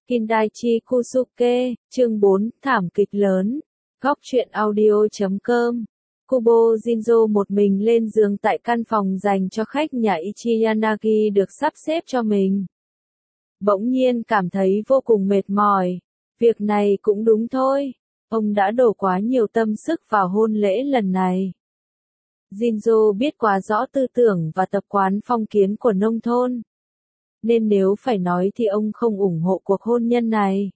Kindaichi Kusuke, chương 4, thảm kịch lớn. Góc truyện audio.com. Kubo Jinzo một mình lên giường tại căn phòng dành cho khách nhà Ichi Yanagi được sắp xếp cho mình. Bỗng nhiên cảm thấy vô cùng mệt mỏi. Việc này cũng đúng thôi. Ông đã đổ quá nhiều tâm sức vào hôn lễ lần này. Jinzo biết quá rõ tư tưởng và tập quán phong kiến của nông thôn. Nên nếu phải nói thì ông không ủng hộ cuộc hôn nhân này.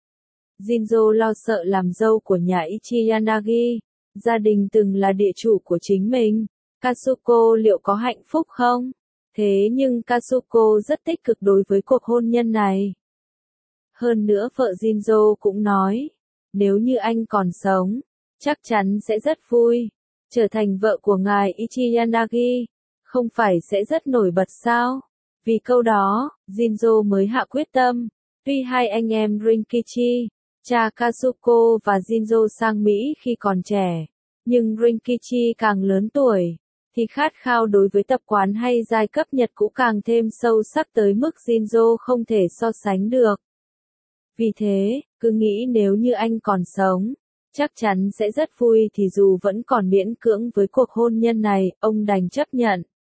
Jinzo lo sợ làm dâu của nhà Ichi Yanagi. Gia đình từng là địa chủ của chính mình. Katsuko liệu có hạnh phúc không? Thế nhưng Katsuko rất tích cực đối với cuộc hôn nhân này. Hơn nữa vợ Jinzo cũng nói, nếu như anh còn sống, chắc chắn sẽ rất vui. Trở thành vợ của ngài Ichi Yanagi, không phải sẽ rất nổi bật sao? Vì câu đó, Jinzo mới hạ quyết tâm. Tuy hai anh em Rinkichi, cha Katsuko và Jinzo sang Mỹ khi còn trẻ, nhưng Rinkichi càng lớn tuổi, thì khát khao đối với tập quán hay giai cấp Nhật cũng càng thêm sâu sắc tới mức Jinzo không thể so sánh được. Vì thế, cứ nghĩ nếu như anh còn sống, chắc chắn sẽ rất vui thì dù vẫn còn miễn cưỡng với cuộc hôn nhân này, ông đành chấp nhận.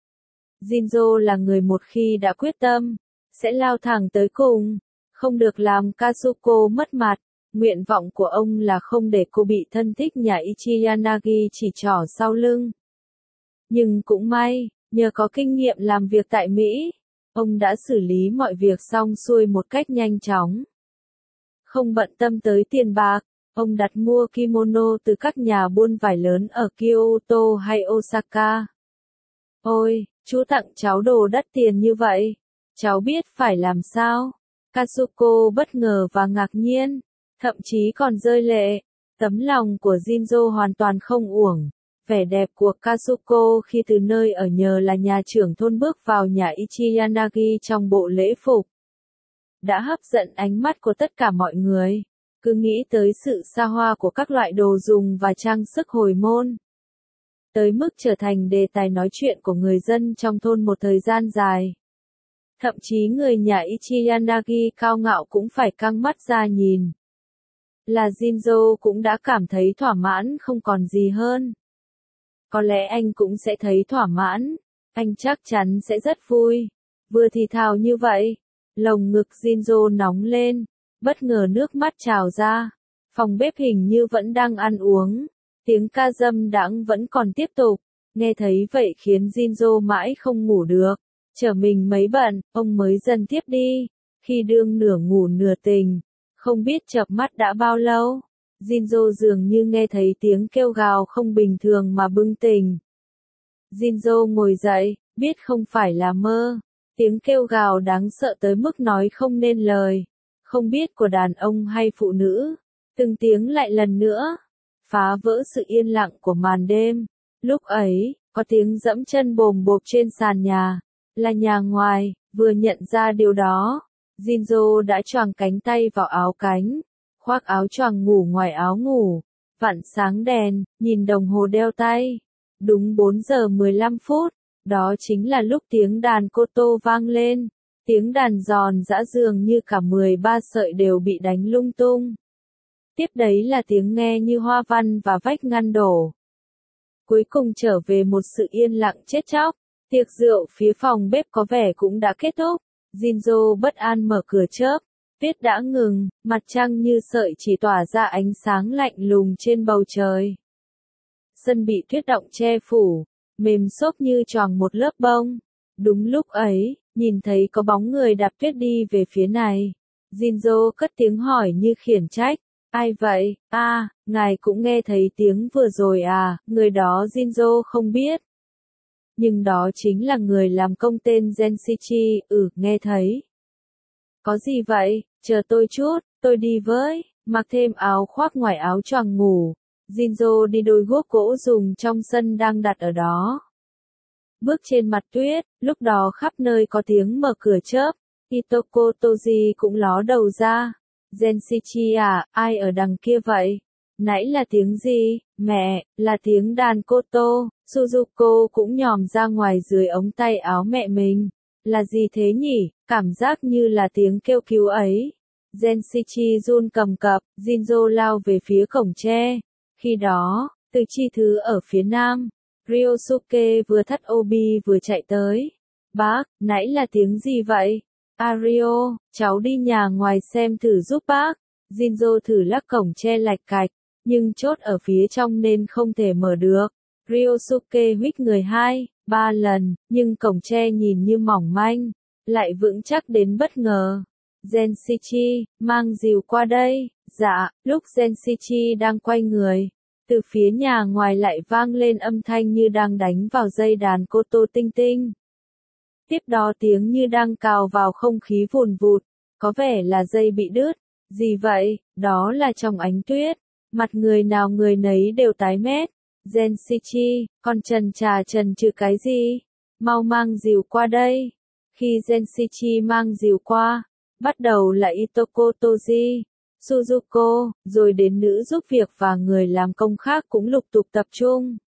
Jinzo là người một khi đã quyết tâm, sẽ lao thẳng tới cùng, không được làm Katsuko mất mặt. Nguyện vọng của ông là không để cô bị thân thích nhà Ichi Yanagi chỉ trỏ sau lưng. Nhưng cũng may, nhờ có kinh nghiệm làm việc tại Mỹ, ông đã xử lý mọi việc xong xuôi một cách nhanh chóng. Không bận tâm tới tiền bạc, ông đặt mua kimono từ các nhà buôn vải lớn ở Kyoto hay Osaka. Ôi, chú tặng cháu đồ đắt tiền như vậy, cháu biết phải làm sao? Katsuko bất ngờ và ngạc nhiên, thậm chí còn rơi lệ. Tấm lòng của Jinzo hoàn toàn không uổng. Vẻ đẹp của Katsuko khi từ nơi ở nhờ là nhà trưởng thôn bước vào nhà Ichi Yanagi trong bộ lễ phục đã hấp dẫn ánh mắt của tất cả mọi người. Cứ nghĩ tới sự xa hoa của các loại đồ dùng và trang sức hồi môn, tới mức trở thành đề tài nói chuyện của người dân trong thôn một thời gian dài. Thậm chí người nhà Ichi Yanagi cao ngạo cũng phải căng mắt ra nhìn. Là Jinzo cũng đã cảm thấy thỏa mãn không còn gì hơn. Có lẽ anh cũng sẽ thấy thỏa mãn, anh chắc chắn sẽ rất vui. Vừa thì thào như vậy, lồng ngực Jinzo nóng lên, bất ngờ nước mắt trào ra. Phòng bếp hình như vẫn đang ăn uống, tiếng ca dâm đãng vẫn còn tiếp tục. Nghe thấy vậy khiến Jinzo mãi không ngủ được. Chở mình mấy bận, ông mới dần tiếp đi. Khi đương nửa ngủ nửa tỉnh, không biết chợp mắt đã bao lâu, Jinzo dường như nghe thấy tiếng kêu gào không bình thường mà bừng tỉnh. Jinzo ngồi dậy, biết không phải là mơ. Tiếng kêu gào đáng sợ tới mức nói không nên lời. Không biết của đàn ông hay phụ nữ. Từng tiếng lại lần nữa phá vỡ sự yên lặng của màn đêm. Lúc ấy, có tiếng dẫm chân bồm bộp trên sàn nhà. Là nhà ngoài. Vừa nhận ra điều đó, Jinzo đã choàng cánh tay vào áo cánh, khoác áo choàng ngủ ngoài áo ngủ, vặn sáng đèn, nhìn đồng hồ đeo tay. Đúng 4 giờ 15 phút, đó chính là lúc tiếng đàn koto vang lên. Tiếng đàn giòn giã dường như cả 13 sợi đều bị đánh lung tung. Tiếp đấy là tiếng nghe như hoa văn và vách ngăn đổ. Cuối cùng trở về một sự yên lặng chết chóc. Tiệc rượu phía phòng bếp có vẻ cũng đã kết thúc. Jinzo bất an mở cửa chớp. Tuyết đã ngừng, mặt trăng như sợi chỉ tỏa ra ánh sáng lạnh lùng trên bầu trời. Sân bị tuyết động che phủ, mềm xốp như choàng một lớp bông. Đúng lúc ấy, nhìn thấy có bóng người đạp tuyết đi về phía này. Jinzo cất tiếng hỏi như khiển trách. Ai vậy? À, ngài cũng nghe thấy tiếng vừa rồi à? Người đó Jinzo không biết. Nhưng đó chính là người làm công tên Genshichi, nghe thấy. Có gì vậy? Chờ tôi chút, tôi đi với. Mặc thêm áo khoác ngoài áo choàng ngủ. Jinzo đi đôi guốc gỗ dùng trong sân đang đặt ở đó. Bước trên mặt tuyết, lúc đó khắp nơi có tiếng mở cửa chớp. Itoko Toji cũng ló đầu ra. Genshichi à, ai ở đằng kia vậy? Nãy là tiếng gì? Mẹ, là tiếng đàn koto. Suzuko cũng nhòm ra ngoài dưới ống tay áo mẹ mình. Là gì thế nhỉ? Cảm giác như là tiếng kêu cứu ấy. Genshichi run cầm cập, Jinzo lao về phía cổng tre. Khi đó, từ chi thứ ở phía nam, Ryosuke vừa thắt obi vừa chạy tới. Bác, nãy là tiếng gì vậy? Ario, cháu đi nhà ngoài xem thử giúp bác. Jinzo thử lắc cổng tre lạch cạch, nhưng chốt ở phía trong nên không thể mở được. Ryosuke huých người 2, 3 lần, nhưng cổng tre nhìn như mỏng manh, lại vững chắc đến bất ngờ. Genshichi, mang rìu qua đây. Dạ, lúc Genshichi đang quay người, từ phía nhà ngoài lại vang lên âm thanh như đang đánh vào dây đàn koto tinh tinh. Tiếp đó tiếng như đang cào vào không khí vùn vụt, có vẻ là dây bị đứt. Gì vậy? Đó là trong ánh tuyết. Mặt người nào người nấy đều tái mét. Genshichi, con trần trừ cái gì? Mau mang rìu qua đây. Khi Genshichi mang rìu qua, bắt đầu là Itoko Toji, Suzuko, rồi đến nữ giúp việc và người làm công khác cũng lục tục tập trung.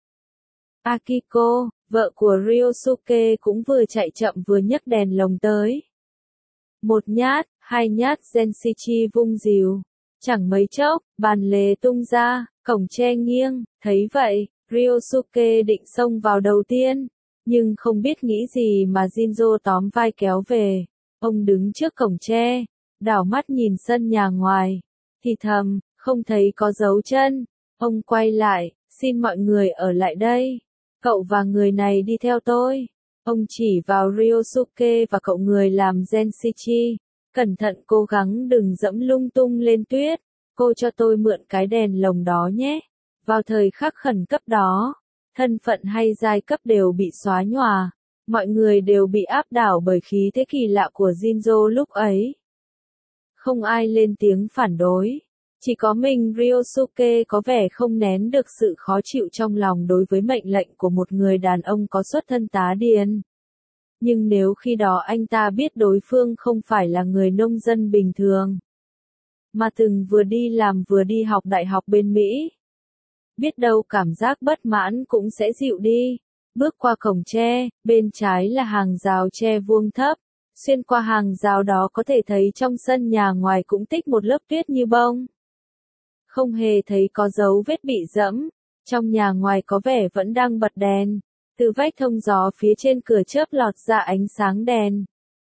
Akiko, vợ của Ryosuke cũng vừa chạy chậm vừa nhấc đèn lồng tới. Một nhát, 2 nhát Genshichi vung rìu. Chẳng mấy chốc, bàn lề tung ra, cổng tre nghiêng, thấy vậy, Ryosuke định xông vào đầu tiên, nhưng không biết nghĩ gì mà Jinzo tóm vai kéo về. Ông đứng trước cổng tre, đảo mắt nhìn sân nhà ngoài, thì thầm, không thấy có dấu chân. Ông quay lại, xin mọi người ở lại đây. Cậu và người này đi theo tôi. Ông chỉ vào Ryosuke và cậu người làm Genshichi. Cẩn thận cố gắng đừng dẫm lung tung lên tuyết. Cô cho tôi mượn cái đèn lồng đó nhé. Vào thời khắc khẩn cấp đó, thân phận hay giai cấp đều bị xóa nhòa. Mọi người đều bị áp đảo bởi khí thế kỳ lạ của Jinzo lúc ấy. Không ai lên tiếng phản đối. Chỉ có mình Ryosuke có vẻ không nén được sự khó chịu trong lòng đối với mệnh lệnh của một người đàn ông có xuất thân tá điền. Nhưng nếu khi đó anh ta biết đối phương không phải là người nông dân bình thường, mà từng vừa đi làm vừa đi học đại học bên Mỹ, biết đâu cảm giác bất mãn cũng sẽ dịu đi. Bước qua cổng tre, bên trái là hàng rào tre vuông thấp. Xuyên qua hàng rào đó có thể thấy trong sân nhà ngoài cũng tích một lớp tuyết như bông. Không hề thấy có dấu vết bị dẫm. Trong nhà ngoài có vẻ vẫn đang bật đèn. Từ vách thông gió phía trên cửa chớp lọt ra ánh sáng đèn.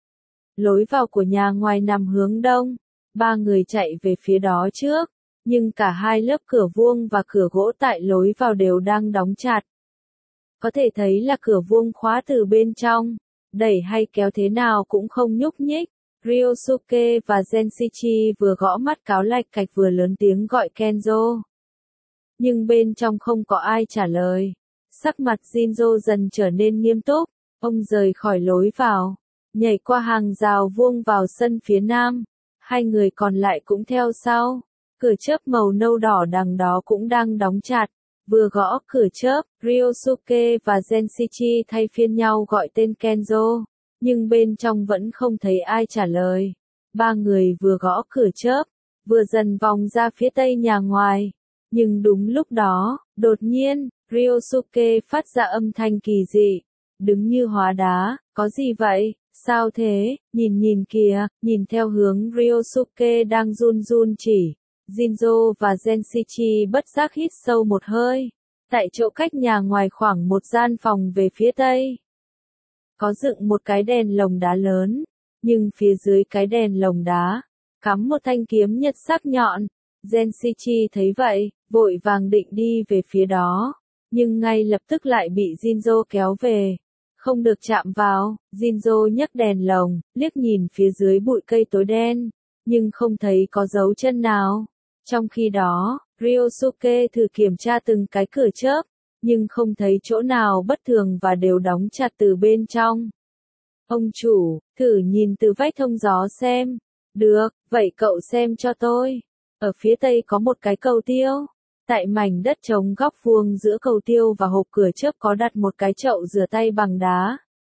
Lối vào của nhà ngoài nằm hướng đông. 3 người chạy về phía đó trước. Nhưng cả 2 lớp cửa vuông và cửa gỗ tại lối vào đều đang đóng chặt. Có thể thấy là cửa vuông khóa từ bên trong. Đẩy hay kéo thế nào cũng không nhúc nhích. Ryosuke và Genshichi vừa gõ mắt cáo lạch cạch vừa lớn tiếng gọi Kenzo. Nhưng bên trong không có ai trả lời. Sắc mặt Jinzo dần trở nên nghiêm túc. Ông rời khỏi lối vào, nhảy qua hàng rào vuông vào sân phía nam. 2 người còn lại cũng theo sau. Cửa chớp màu nâu đỏ đằng đó cũng đang đóng chặt. Vừa gõ cửa chớp, Ryosuke và Genshichi thay phiên nhau gọi tên Kenzo, nhưng bên trong vẫn không thấy ai trả lời. 3 người vừa gõ cửa chớp, vừa dần vòng ra phía tây nhà ngoài. Nhưng đúng lúc đó, đột nhiên, Ryosuke phát ra âm thanh kỳ dị. Đứng như hóa đá, có gì vậy? Sao thế? Nhìn kìa, nhìn theo hướng Ryosuke đang run run chỉ. Jinzo và Genshichi bất giác hít sâu một hơi. Tại chỗ cách nhà ngoài khoảng một gian phòng về phía tây, có dựng một cái đèn lồng đá lớn, nhưng phía dưới cái đèn lồng đá, cắm một thanh kiếm nhật sắc nhọn. Genshichi thấy vậy, vội vàng định đi về phía đó, nhưng ngay lập tức lại bị Jinzo kéo về. Không được chạm vào. Jinzo nhấc đèn lồng, liếc nhìn phía dưới bụi cây tối đen, nhưng không thấy có dấu chân nào. Trong khi đó, Ryosuke thử kiểm tra từng cái cửa chớp, nhưng không thấy chỗ nào bất thường và đều đóng chặt từ bên trong. Ông chủ, thử nhìn từ vách thông gió xem. Được, vậy cậu xem cho tôi. Ở phía tây có một cái cầu tiêu. Tại mảnh đất trống góc vuông giữa cầu tiêu và hộp cửa chớp có đặt một cái chậu rửa tay bằng đá.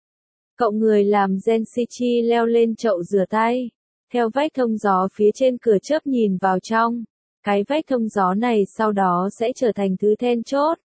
Cậu người làm Genshichi leo lên chậu rửa tay. Theo vách thông gió phía trên cửa chớp nhìn vào trong. Cái vách thông gió này sau đó sẽ trở thành thứ then chốt.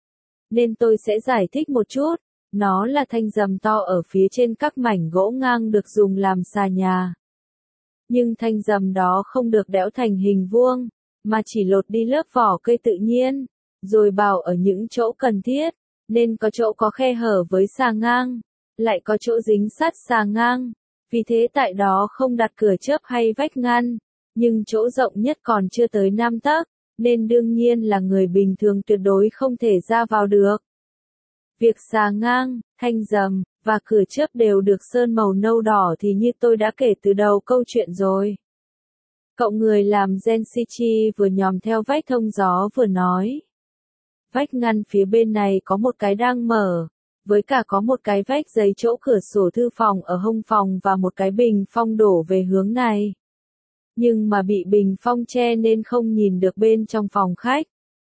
Nên tôi sẽ giải thích một chút. Nó là thanh rầm to ở phía trên các mảnh gỗ ngang được dùng làm xà nhà. Nhưng thanh rầm đó không được đẽo thành hình vuông, mà chỉ lột đi lớp vỏ cây tự nhiên, rồi bào ở những chỗ cần thiết, nên có chỗ có khe hở với xà ngang, lại có chỗ dính sát xà ngang. Vì thế tại đó không đặt cửa chớp hay vách ngăn, nhưng chỗ rộng nhất còn chưa tới 5 tấc, nên đương nhiên là người bình thường tuyệt đối không thể ra vào được. Việc xà ngang, thanh rầm, và cửa chớp đều được sơn màu nâu đỏ thì như tôi đã kể từ đầu câu chuyện rồi. Cậu người làm Gensichi vừa nhòm theo vách thông gió vừa nói. Vách ngăn phía bên này có một cái đang mở, với cả có một cái vách giấy chỗ cửa sổ thư phòng ở hông phòng và một cái bình phong đổ về hướng này. Nhưng mà bị bình phong che nên không nhìn được bên trong phòng khách.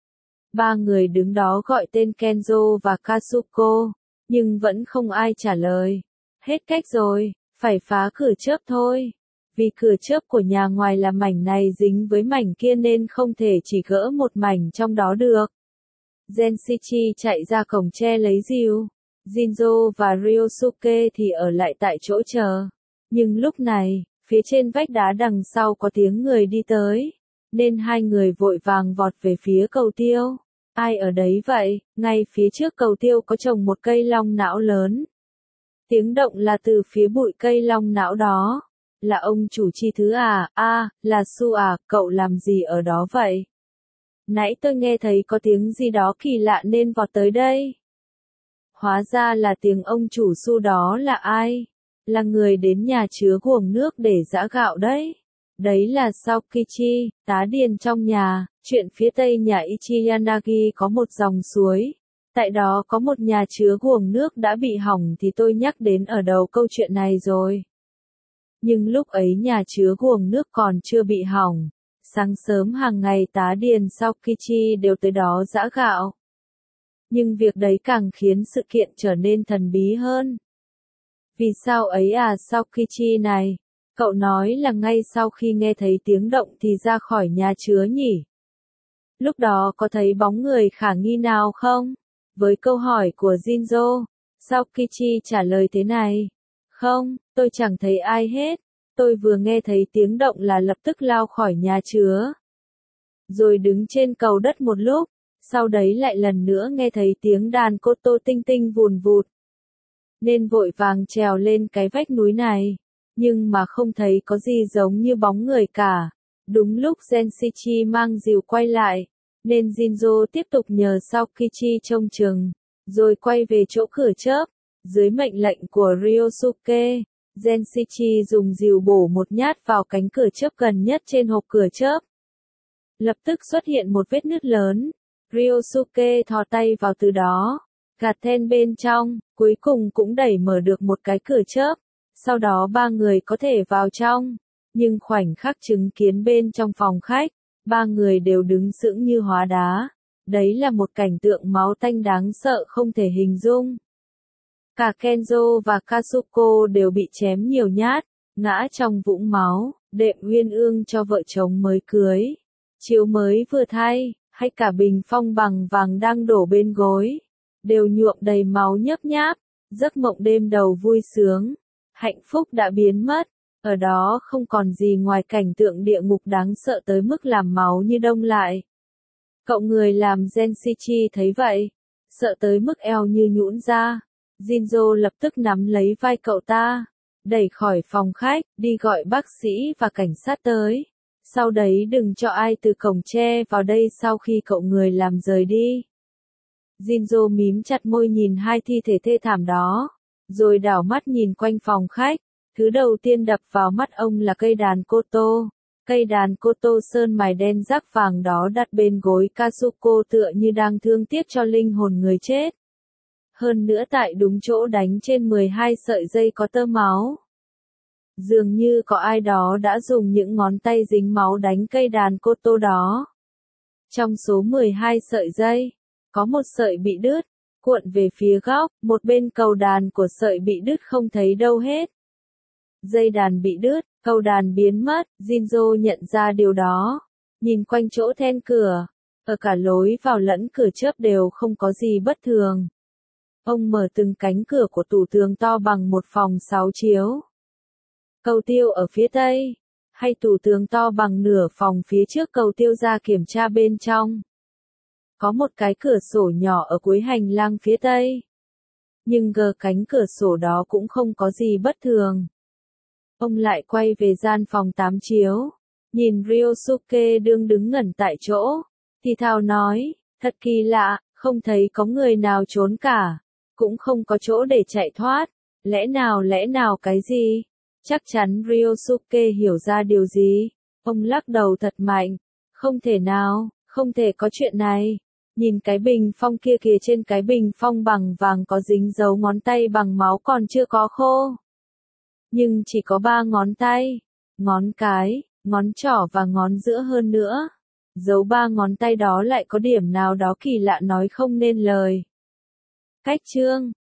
Ba người đứng đó gọi tên Kenzo và Katsuko, nhưng vẫn không ai trả lời. Hết cách rồi, phải phá cửa chớp thôi. Vì cửa chớp của nhà ngoài là mảnh này dính với mảnh kia nên không thể chỉ gỡ một mảnh trong đó được. Gensichi chạy ra cổng tre lấy rìu. Jinzo và Ryosuke thì ở lại tại chỗ chờ. Nhưng lúc này, phía trên vách đá đằng sau có tiếng người đi tới, nên hai người vội vàng vọt về phía cầu tiêu. Ai ở đấy vậy? Ngay phía trước cầu tiêu có trồng một cây long não lớn. Tiếng động là từ phía bụi cây long não đó. Là ông chủ chi thứ à? Là Su à, cậu làm gì ở đó vậy? Nãy tôi nghe thấy có tiếng gì đó kỳ lạ nên vọt tới đây. Hóa ra là tiếng ông chủ Su đó là ai? Là người đến nhà chứa guồng nước để giã gạo đấy. Đấy là Saokichi, tá điền trong nhà. Chuyện phía tây nhà Ichiyanagi có một dòng suối. Tại đó có một nhà chứa guồng nước đã bị hỏng thì tôi nhắc đến ở đầu câu chuyện này rồi. Nhưng lúc ấy nhà chứa guồng nước còn chưa bị hỏng. Sáng sớm hàng ngày tá điền Saokichi đều tới đó giã gạo. Nhưng việc đấy càng khiến sự kiện trở nên thần bí hơn. Vì sao ấy à Saokichi này? Cậu nói là ngay sau khi nghe thấy tiếng động thì ra khỏi nhà chứa nhỉ? Lúc đó có thấy bóng người khả nghi nào không? Với câu hỏi của Jinzo, Saokichi trả lời thế này. Không, tôi chẳng thấy ai hết. Tôi vừa nghe thấy tiếng động là lập tức lao khỏi nhà chứa. Rồi đứng trên cầu đất một lúc, sau đấy lại lần nữa nghe thấy tiếng đàn koto tinh tinh vùn vụt. Nên vội vàng trèo lên cái vách núi này. Nhưng mà không thấy có gì giống như bóng người cả. Đúng lúc Gensichi mang rìu quay lại, nên Jinzo tiếp tục nhờ Saokichi trông chừng, rồi quay về chỗ cửa chớp. Dưới mệnh lệnh của Ryosuke, Gensichi dùng rìu bổ một nhát vào cánh cửa chớp gần nhất trên hộp cửa chớp. Lập tức xuất hiện một vết nứt lớn. Ryosuke thò tay vào từ đó, gạt then bên trong, cuối cùng cũng đẩy mở được một cái cửa chớp. Sau đó ba người có thể vào trong. Nhưng khoảnh khắc chứng kiến bên trong phòng khách, ba người đều đứng sững như hóa đá. Đấy là một cảnh tượng máu tanh đáng sợ không thể hình dung. Cả Kenzo và Katsuko đều bị chém nhiều nhát, ngã trong vũng máu, đệm uyên ương cho vợ chồng mới cưới. Chiếu mới vừa thay, hay cả bình phong bằng vàng đang đổ bên gối, đều nhuộm đầy máu nhấp nháp. Giấc mộng đêm đầu vui sướng, hạnh phúc đã biến mất. Ở đó không còn gì ngoài cảnh tượng địa ngục đáng sợ tới mức làm máu như đông lại. Cậu người làm Gensichi thấy vậy, sợ tới mức eo như nhũn ra. Jinzo lập tức nắm lấy vai cậu ta, đẩy khỏi phòng khách, đi gọi bác sĩ và cảnh sát tới. Sau đấy đừng cho ai từ cổng tre vào đây sau khi cậu người làm rời đi. Jinzo mím chặt môi nhìn hai thi thể thê thảm đó, rồi đảo mắt nhìn quanh phòng khách. Thứ đầu tiên đập vào mắt ông là cây đàn koto. Cây đàn koto sơn mài đen rác vàng đó đặt bên gối Katsuko tựa như đang thương tiếc cho linh hồn người chết. Hơn nữa tại đúng chỗ đánh trên 12 sợi dây có tơ máu. Dường như có ai đó đã dùng những ngón tay dính máu đánh cây đàn koto đó. Trong số 12 sợi dây, có một sợi bị đứt, cuộn về phía góc, một bên cầu đàn của sợi bị đứt không thấy đâu hết. Dây đàn bị đứt, cầu đàn biến mất, Jinzo nhận ra điều đó. Nhìn quanh chỗ then cửa, ở cả lối vào lẫn cửa chớp đều không có gì bất thường. Ông mở từng cánh cửa của tủ tường to bằng một phòng 6 chiếu. Cầu tiêu ở phía tây, hay tủ tường to bằng nửa phòng phía trước cầu tiêu ra kiểm tra bên trong. Có một cái cửa sổ nhỏ ở cuối hành lang phía tây. Nhưng cánh cửa sổ đó cũng không có gì bất thường. Ông lại quay về gian phòng 8 chiếu. Nhìn Ryosuke đương đứng ngẩn tại chỗ. Thì thào nói, thật kỳ lạ, không thấy có người nào trốn cả. Cũng không có chỗ để chạy thoát. Lẽ nào cái gì? Chắc chắn Ryosuke hiểu ra điều gì. Ông lắc đầu thật mạnh. Không thể nào, không thể có chuyện này. Nhìn cái bình phong kia kìa, trên cái bình phong bằng vàng có dính dấu ngón tay bằng máu còn chưa có khô. Nhưng chỉ có 3 ngón tay. Ngón cái, ngón trỏ và ngón giữa hơn nữa. Dấu 3 ngón tay đó lại có điểm nào đó kỳ lạ nói không nên lời. Cách chương